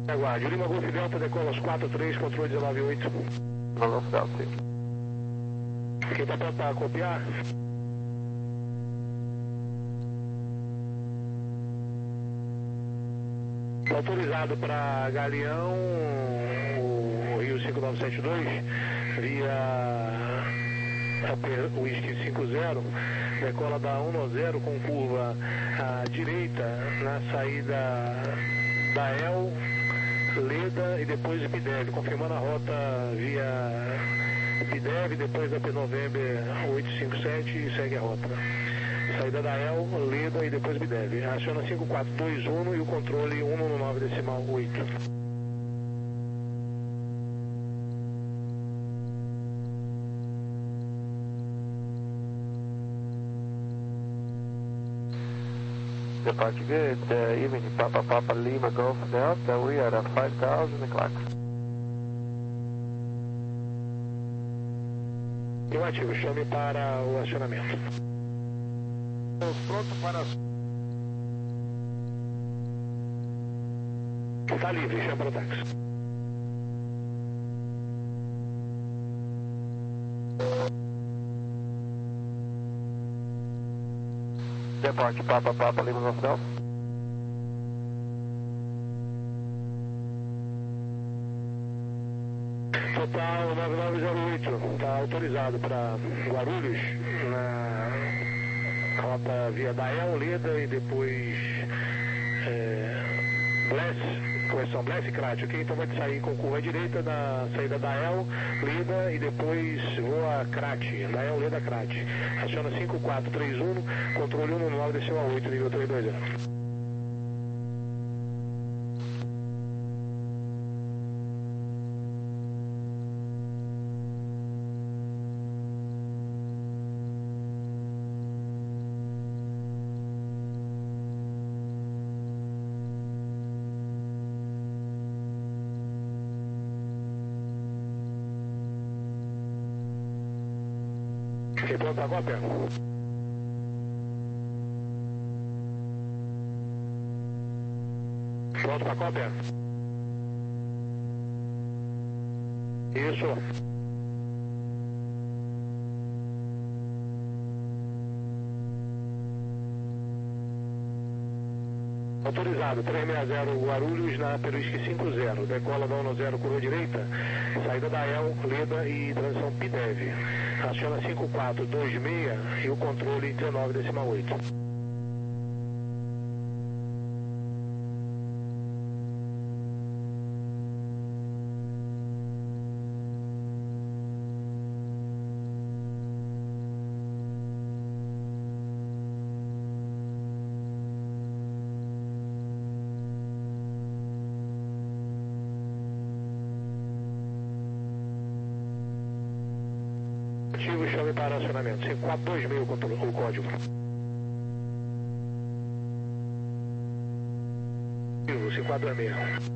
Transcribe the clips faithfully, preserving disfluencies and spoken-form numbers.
Aguarde, Lima Golf Delta, decola aos quatro três, controle dezenove oito. Golf Delta, sim. Quem está pronto para copiar? Autorizado para Galeão, o Rio cinco nove sete dois, via Whisky cinco zero, decola da um zero com curva à direita na saída da El, Leda e depois de Pidev, confirmando a rota via Pidev, depois da P November oitocentos e cinquenta e sete e segue a rota. Saída da El, Leda e depois Pidev. Aciona cinco quatro dois um e o controle cento e nove decimal oito. Departure good. Uh, evening, Papa Papa Lima Golf Delta. We are at five thousand o'clock. Negativo, chame para o acionamento. Pronto para... Está livre, chame para o táxi. Departure Papa Papa Lima Golf Delta. Total nove nove zero oito, está autorizado para Guarulhos, na rota via Dael, Leda e depois é, Bless, correção Bless e Crat, ok? Então vai sair com curva à direita na saída Dael, Leda e depois voa Crat, Dael, Leda, Crat. Aciona cinco quatro três um, controle cento e nove decimal oito, nível três dois zero. Pronto para a cópia? Pronto para a cópia? Isso. Autorizado, trezentos e sessenta Guarulhos na Peruísque cinco zero, decola da um zero curva direita, saída da El, Leda e transição Pidev. Aciona cinco quatro dois seis e o controle dezenove decimal oito. Chame para acionamento. cinco quatro dois seis o código. cinco quatro dois seis.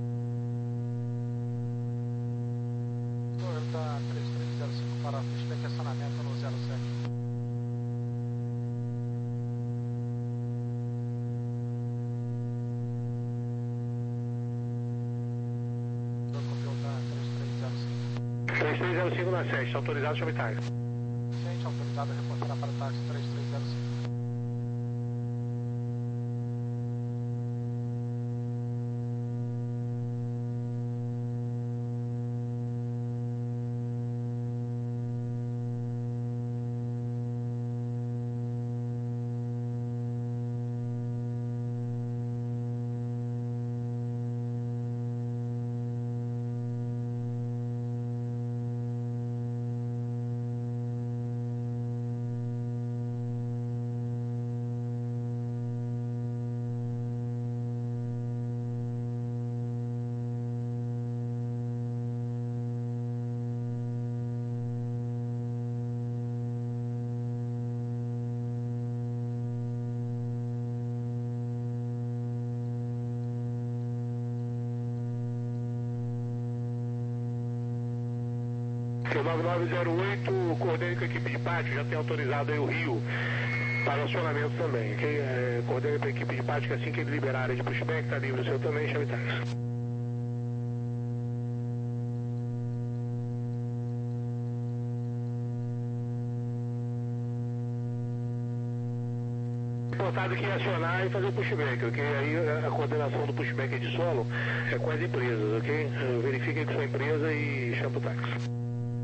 Toyota três três zero cinco para feedback acionamento no zero sete. três três zero cinco na sete, autorizado, chame táxi. Autorizado a reportar para o táxi três três zero cinco. nove nove zero oito, coordene com a equipe de pátio, já tem autorizado aí o Rio para acionamento também. Quem é, coordene com a equipe de pátio, que assim que ele liberar a área de pushback, está livre o seu também, chame táxi. indicado que acionar e fazer o pushback, ok? Aí a coordenação do pushback de solo é com as empresas, ok? Verifiquem com sua empresa e chame o táxi.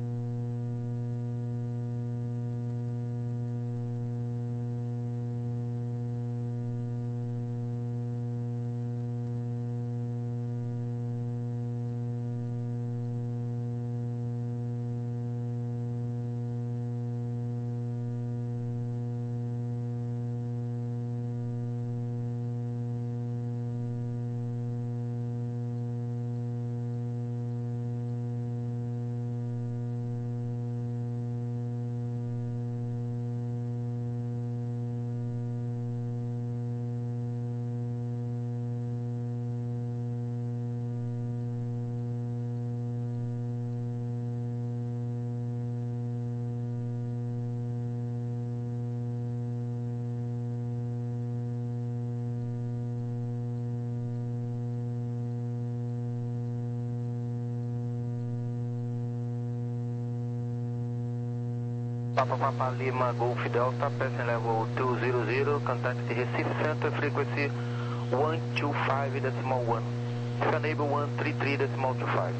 Papa Papa Lima Golf Delta, passing level two hundred, contact Recife Center, frequency one two five decimal one. Enable one three three decimal two five.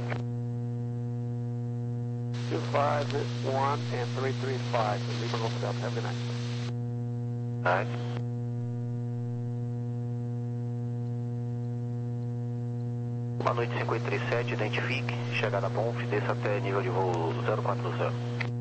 two five one and three three five, Lima Golf Delta, have a good night. Night. Boa noite, cinco três sete, identifique, chegada a Bonf, desça até nível de voo zero quatro zero.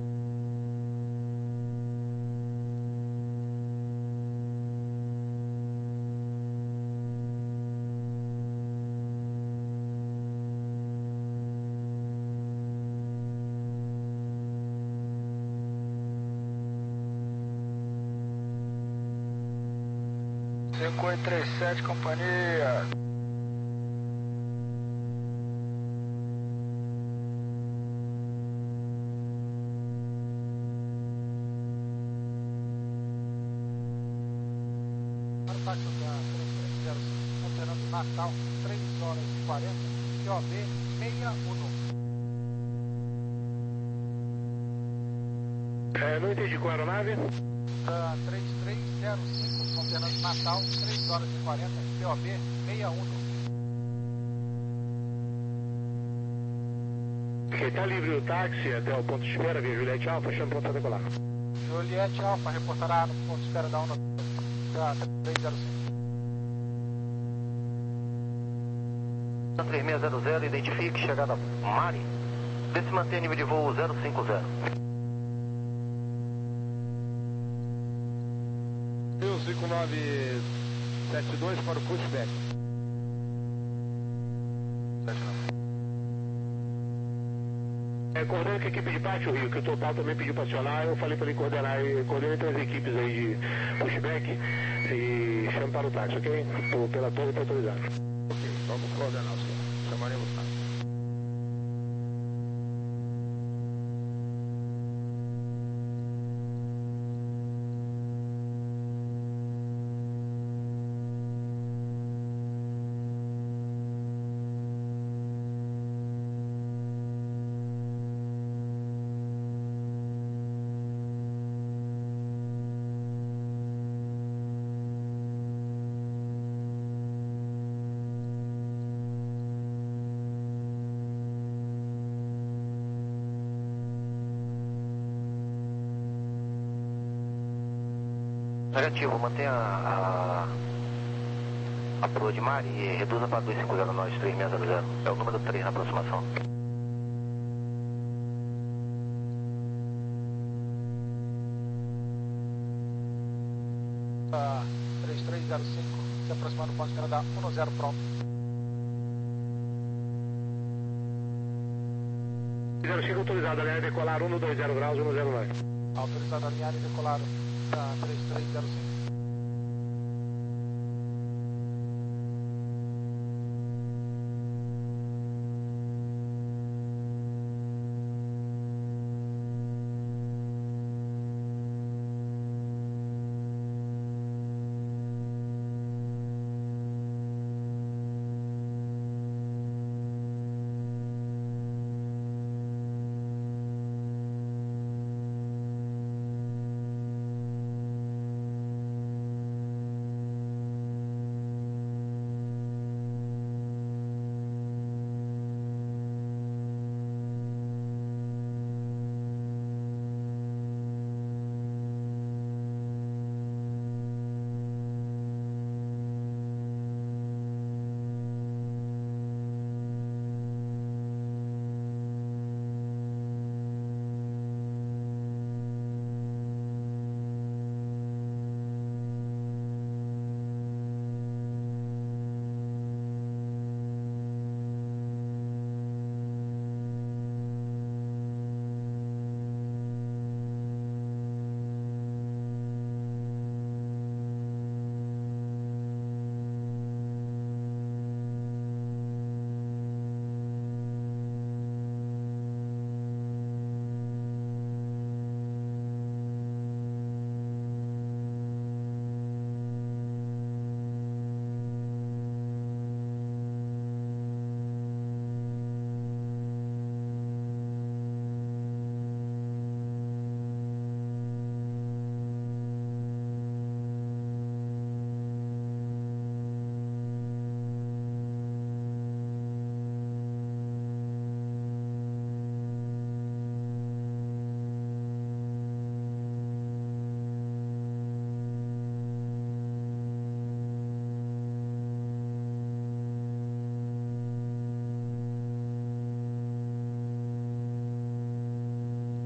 cinco oito três sete, companhia. Para o táxi da três três zero cinco, operando Natal, três horas e quarenta, P O B sessenta e um. É, não entendi qual era a nave? Da três três zero cinco, operando Natal, três horas e quarenta, P O B sessenta e um. Ok, tá livre o táxi até o ponto de espera, via Juliette Alfa, chama pronto a decolar. Juliette Alfa, reportará no ponto de espera da onda da três zero cinco. três seis zero zero, identifique, chegada Mari. Desce manter nível de voo zero cinco zero. cinco nove sete dois para o pushback. É, coordena com a equipe de pátio, Rio, que o Total também pediu para acionar, eu falei para ele coordenar, e coordena entre as equipes aí de pushback e chama para o táxi, ok? Por, pela torre está autorizado. Ok, vamos coordenar, senhor. Chamaremos táxi. Negativo, mantenha a, a proa de mar e reduza para dois cinco zero nós, três seis zero zero. É o número três na aproximação. Da três três zero cinco, se aproximando do ponto de espera da um zero pronto. zero cinco autorizado, alinhar e decolar um dois zero graus, um zero nove. Autorizado a alinhar e decolar da três três zero cinco.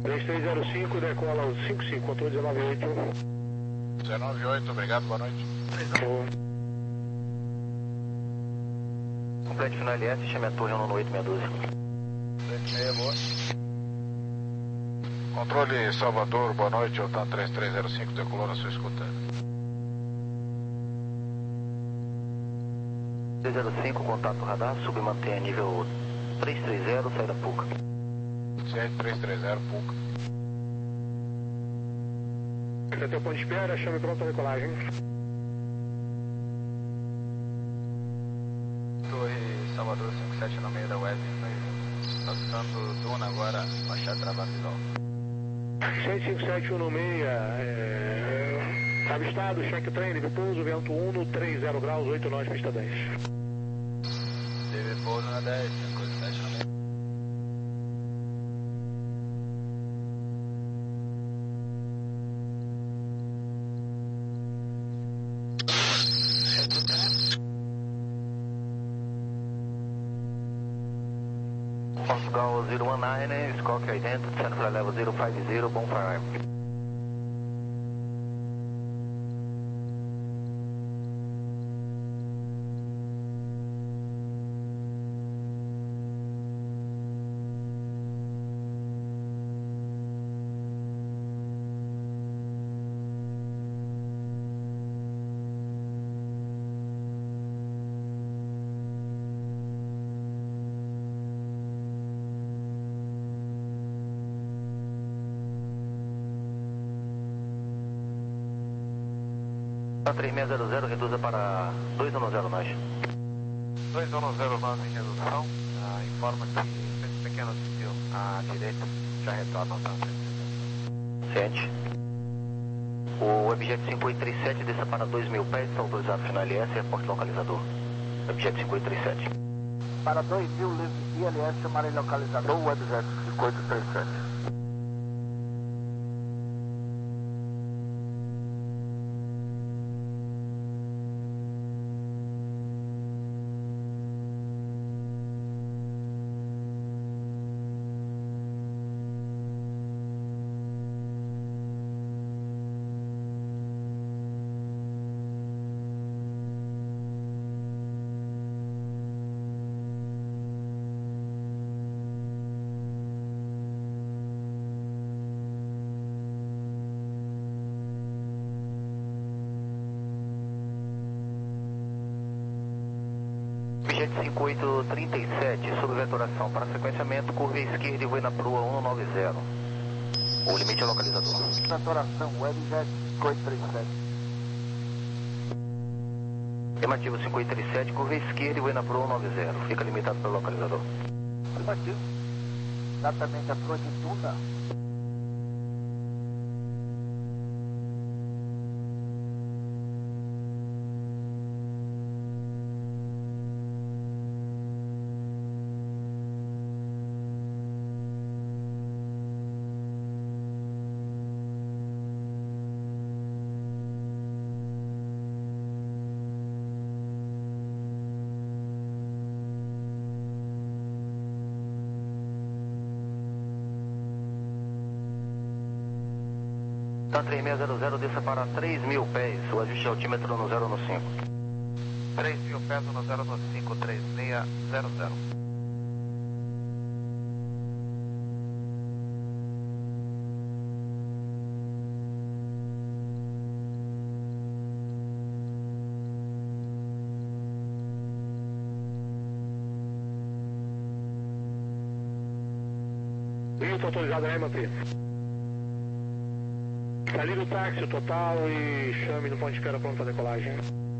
três três zero cinco, decola o cinco cinco, controle dezenove oito. dezenove oito, obrigado, boa noite. Boa. Complete final L S, chame a torre um oito seis doze. Complete meia, boa. Controle Salvador, boa noite, Otan três três zero cinco, decolou na sua escuta. três zero cinco, contato radar, sub e mantenha nível três três zero, saída Puca. sete três três zero, Puca. Você tem o ponto de espera, chame pronto para decolagem. Torre Salvador cinco sete no meio da Wesley, passando Duna agora, baixar travado visual. seis cinco sete um no meia, é... avistado, cheque trem, livre pouso, vento um, três zero graus, oito nós, pista dez. Livre pouso na dez, cinco sete no meio. Portugal zero one nine, Scock Identity, Central Level zero five zero, Bonfire. três seis zero zero, reduza para dois um zero nós. dois um zero nove em redução, ah, informa que esse pequeno desvio à direita já retorna ao trânsito. Ciente. O objeto cinco oito três sete desça para dois mil pés, está autorizado final L S, reporte localizador. Objeto cinco oito três sete. Para dois mil, I L S, chamarei localizador, o objeto cinco oito três sete. cinco oito três sete, sob vetoração para sequenciamento, curva esquerda e voe na prua um nove zero. O limite é localizador. Vetoração, web jet cinco oito três sete. Afirmativo cinco oito três sete, curva esquerda e voe na prua um nove zero. Fica limitado pelo localizador. Afirmativo. Exatamente a prua de Duna. Tá três seis zero zero, desça para três mil pés, o ajuste altímetro no zero no cinco. três mil pés no zero no cinco, três seis zero zero. Isso, autorizado na M P. Liga o táxi, o total e chame no ponto de espera pronto para decolagem.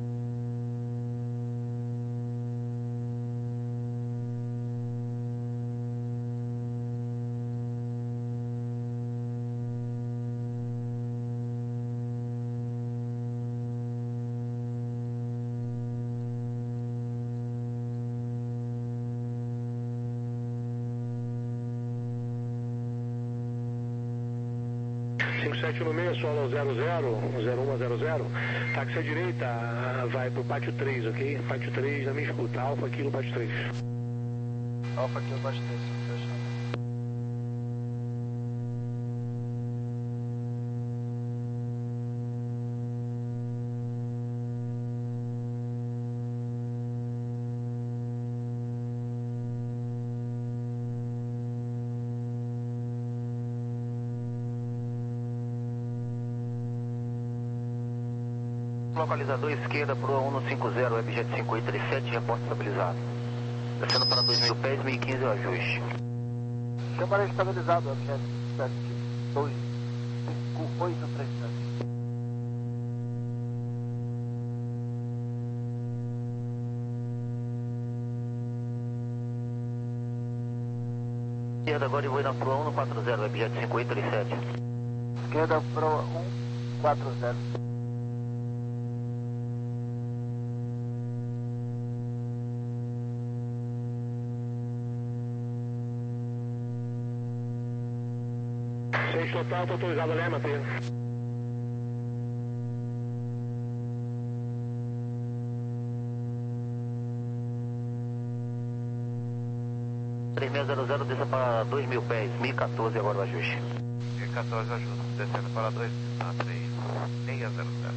cinco sete no meio, solo zero zero, zero um zero zero, táxi à direita, vai pro pátio três, ok? Pátio três, na minha escuta, Alfa Kilo, pátio três. Alfa Kilo, pátio três, fechado. localizador esquerda para o um cinquenta, Webjet cinco oito três sete, reporte estabilizado. Descendo para dois mil pés, mil e quinze o ajuste. Câmara estabilizado, Webjet sete dois cinco oito três sete. Esquerda agora e vou na Pro um quatro zero, Webjet cinco oito três sete. Esquerda Pro um quatro zero. seis total, tô autorizado, Lema, manter. três seis zero zero, desça para dois mil pés, mil e quatorze agora o ajuste. mil e quatorze ajuda, descendo para dois, ah, três seis zero zero.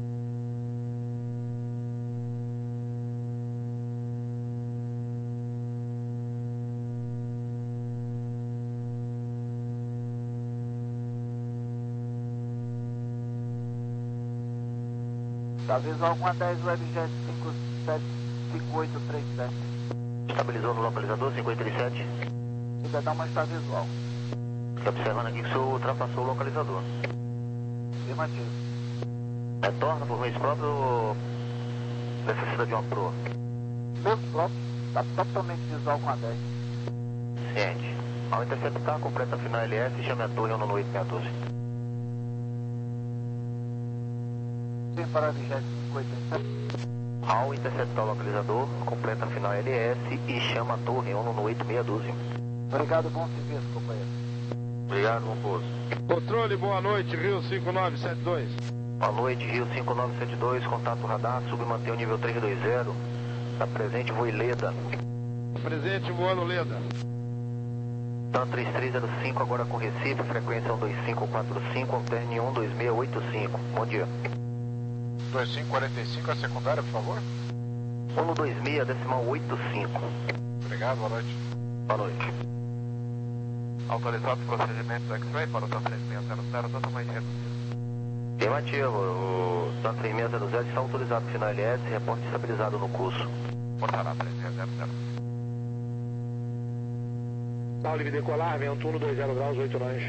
Tá visual com a dez, Webjet cinco sete cinco oito três sete. Estabilizou no localizador cinco oito três sete. Ainda dá uma está visual. Estou observando aqui que o senhor ultrapassou o localizador. Afirmativo. Retorna por meio próprio ou necessita de uma Pro? Meu próprio, está totalmente visual com a dez. Ciente. Ao interceptar, completa a final L S e chame a torre um oito seis um dois. Sim, para Webjet cinco oito três sete. Ao interceptar o localizador, completa a final L S e chama a torre um oito seis um dois. Obrigado, bom serviço, companheiro. Obrigado, bom pouso. Controle, boa noite, Rio cinco nove sete dois. Boa noite, Rio cinco nove sete dois, contato radar, submantém o nível três dois zero. Está presente, voo Leda. Presente, voando Leda. Tan três três zero cinco, agora com Recife, frequência um dois cinco quatro cinco, alterne um dois seis oito cinco. Bom dia. dois cinco quatro cinco, a secundária, por favor. um dois seis, decimal oito cinco. Obrigado, boa noite. Boa noite. Autorizado o procedimento do X-Ray para o Tan três seis zero zero, totalmente reduzido. Afirmativo, o Tan três seis zero zero está autorizado final L S, reporte estabilizado no curso. Portará três seis zero zero. Tá, livre decolar, vento um dois zero graus, oito nós.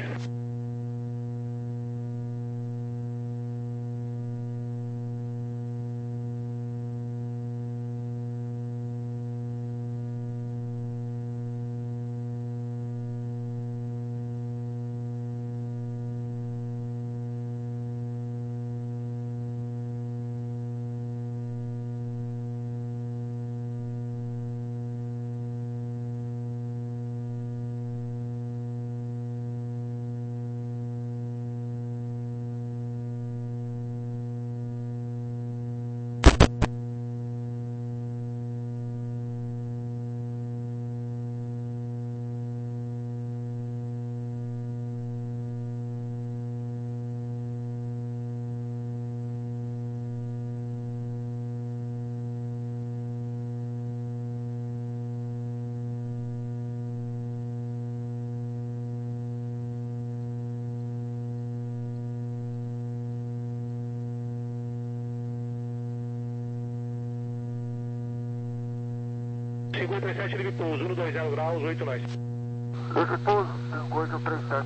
cinco oito três sete, livre pouso, um dois zero graus, oito nós. Livre pouso, cinco oito três sete.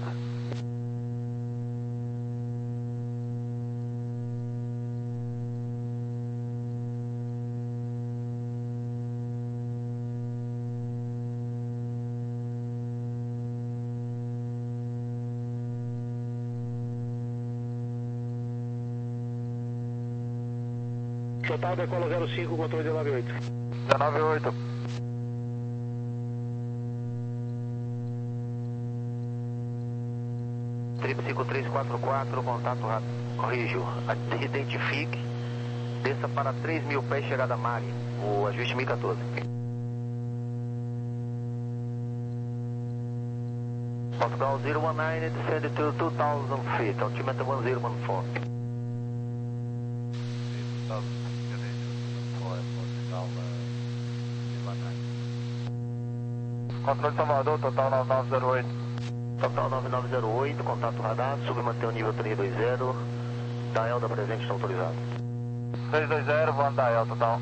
Total decola zero cinco, controle dezenove oito. dezenove oito. Trip cinco três quatro quatro, contato rápido. Corrijo, identifique. Desça para três mil pés, chegada a Mari. O ajuste mil e quatorze. Portugal zero one nine, descend to two thousand feet. Altimeter one zero one four. Controle Salvador, total nove nove zero oito. Total nove nove zero oito, contato radar, submantém o nível três dois zero. Dael da presente está autorizado. três dois zero, vou andar alto, total.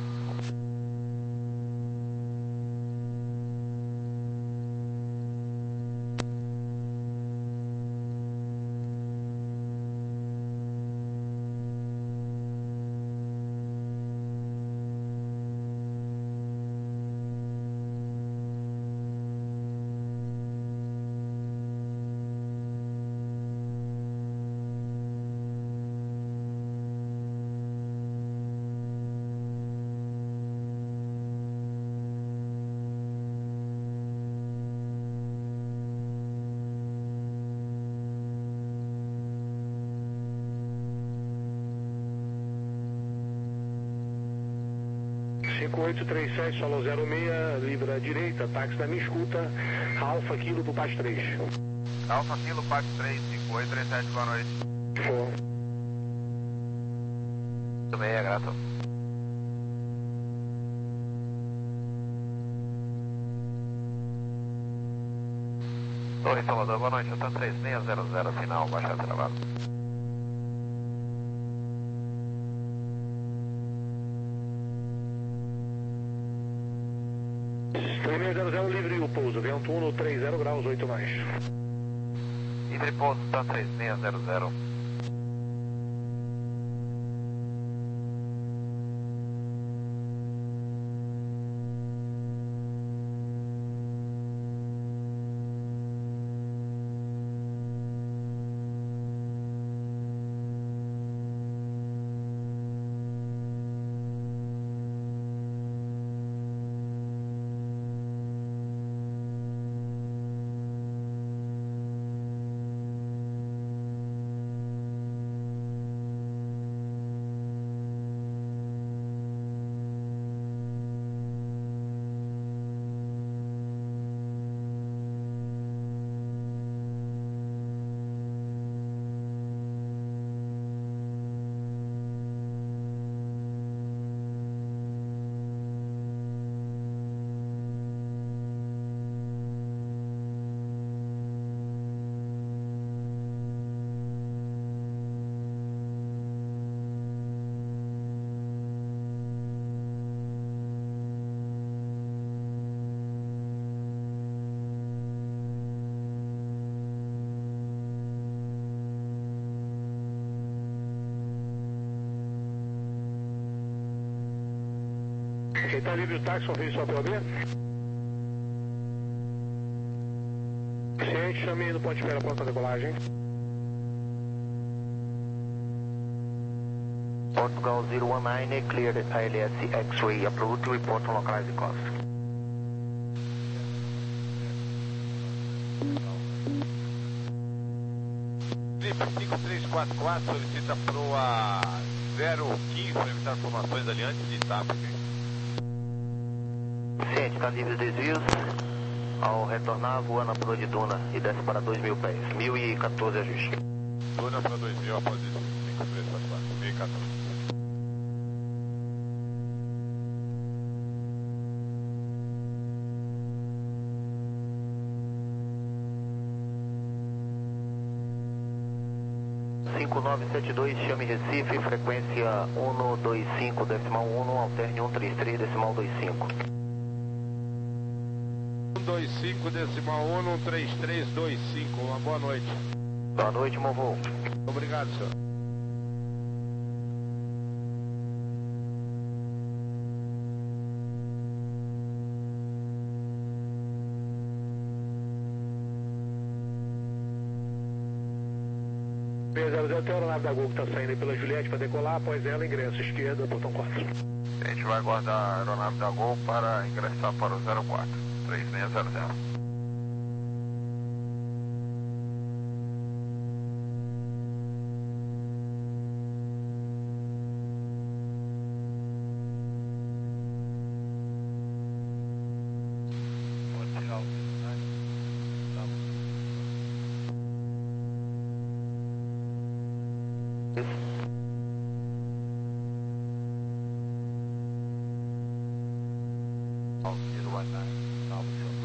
cinco oito três sete, solo zero seis, libra direita, táxi da minha escuta, Alfa Kilo pro Pax três. Alfa Kilo, Pax três, cinco oito três sete, boa noite. For. Tudo bem, é grato. Oi, Salvador, boa noite, eu tô três seis zero zero, final, baixa travado. três seis zero zero, livre o pouso, vento um no três zero graus, oito mais. Livre pouso, tá três seis zero zero. Quem está livre o táxi, confere sua P O B. Ciente, chame no ponto de espera, pronta a decolagem. Portugal zero one nine, cleared A L S X-ray approved, report on localized cost. cinco três quatro quatro solicita proa zero quinze para evitar formações ali antes de TAP. Ciente, está livre desvios. Ao retornar, voa na proa de Duna e desce para dois mil pés. mil e quatorze ajuste. Duna para dois mil após isso. cinco três quatro quatro, mil e quatorze. cinco nove sete dois, chame Recife, frequência um dois cinco decimal um, alterne um três três decimal dois cinco. um dois cinco decimal um três três dois cinco, uma boa noite. Boa noite, meu voo. Obrigado, senhor. seis zero zero, tem a aeronave da Gol que está saindo aí pela Juliette para decolar, após ela, ingresso esquerda, botão quatro. A gente vai guardar a aeronave da Gol para ingressar para o zero quatro, três seis zero zero.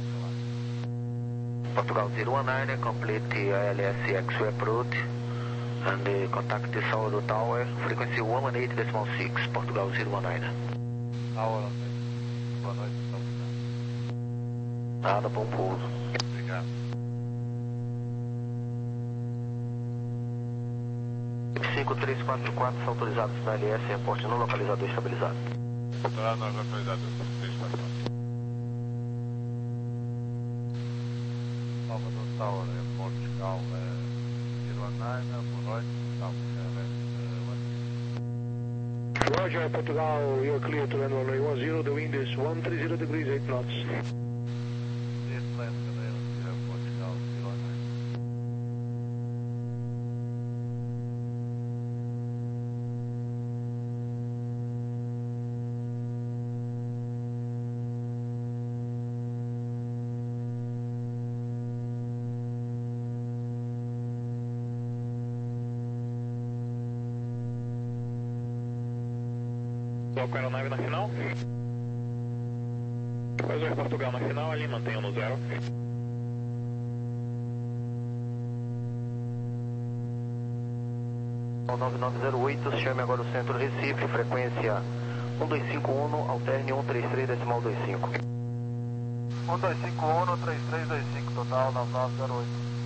Portugal zero one nine, complete A L S X-ray approved. And the contact is Salvador Tower, frequency one one eight decimal six, Portugal zero one nine. Tower, boa noite, estamos Nada, bom pouso. Obrigado. cinco três quatro quatro, são autorizados na L S, reporte no localizador estabilizado. Controlar no localizador, três quatro quatro. Salvador Tower, é Portugal, é zero one nine, boa noite, estamos Roger, Portugal, you're clear to land runway one zero, the wind is one three zero degrees, eight knots. Portugal, zero one nine. Coloco a aeronave na final. Roger, Portugal na final, ali mantenham no zero. nove nove zero oito, chame agora o centro Recife, frequência um dois cinco um, alterne um três três decimal vinte e cinco. um dois cinco um, três três dois cinco, total nove nove zero oito.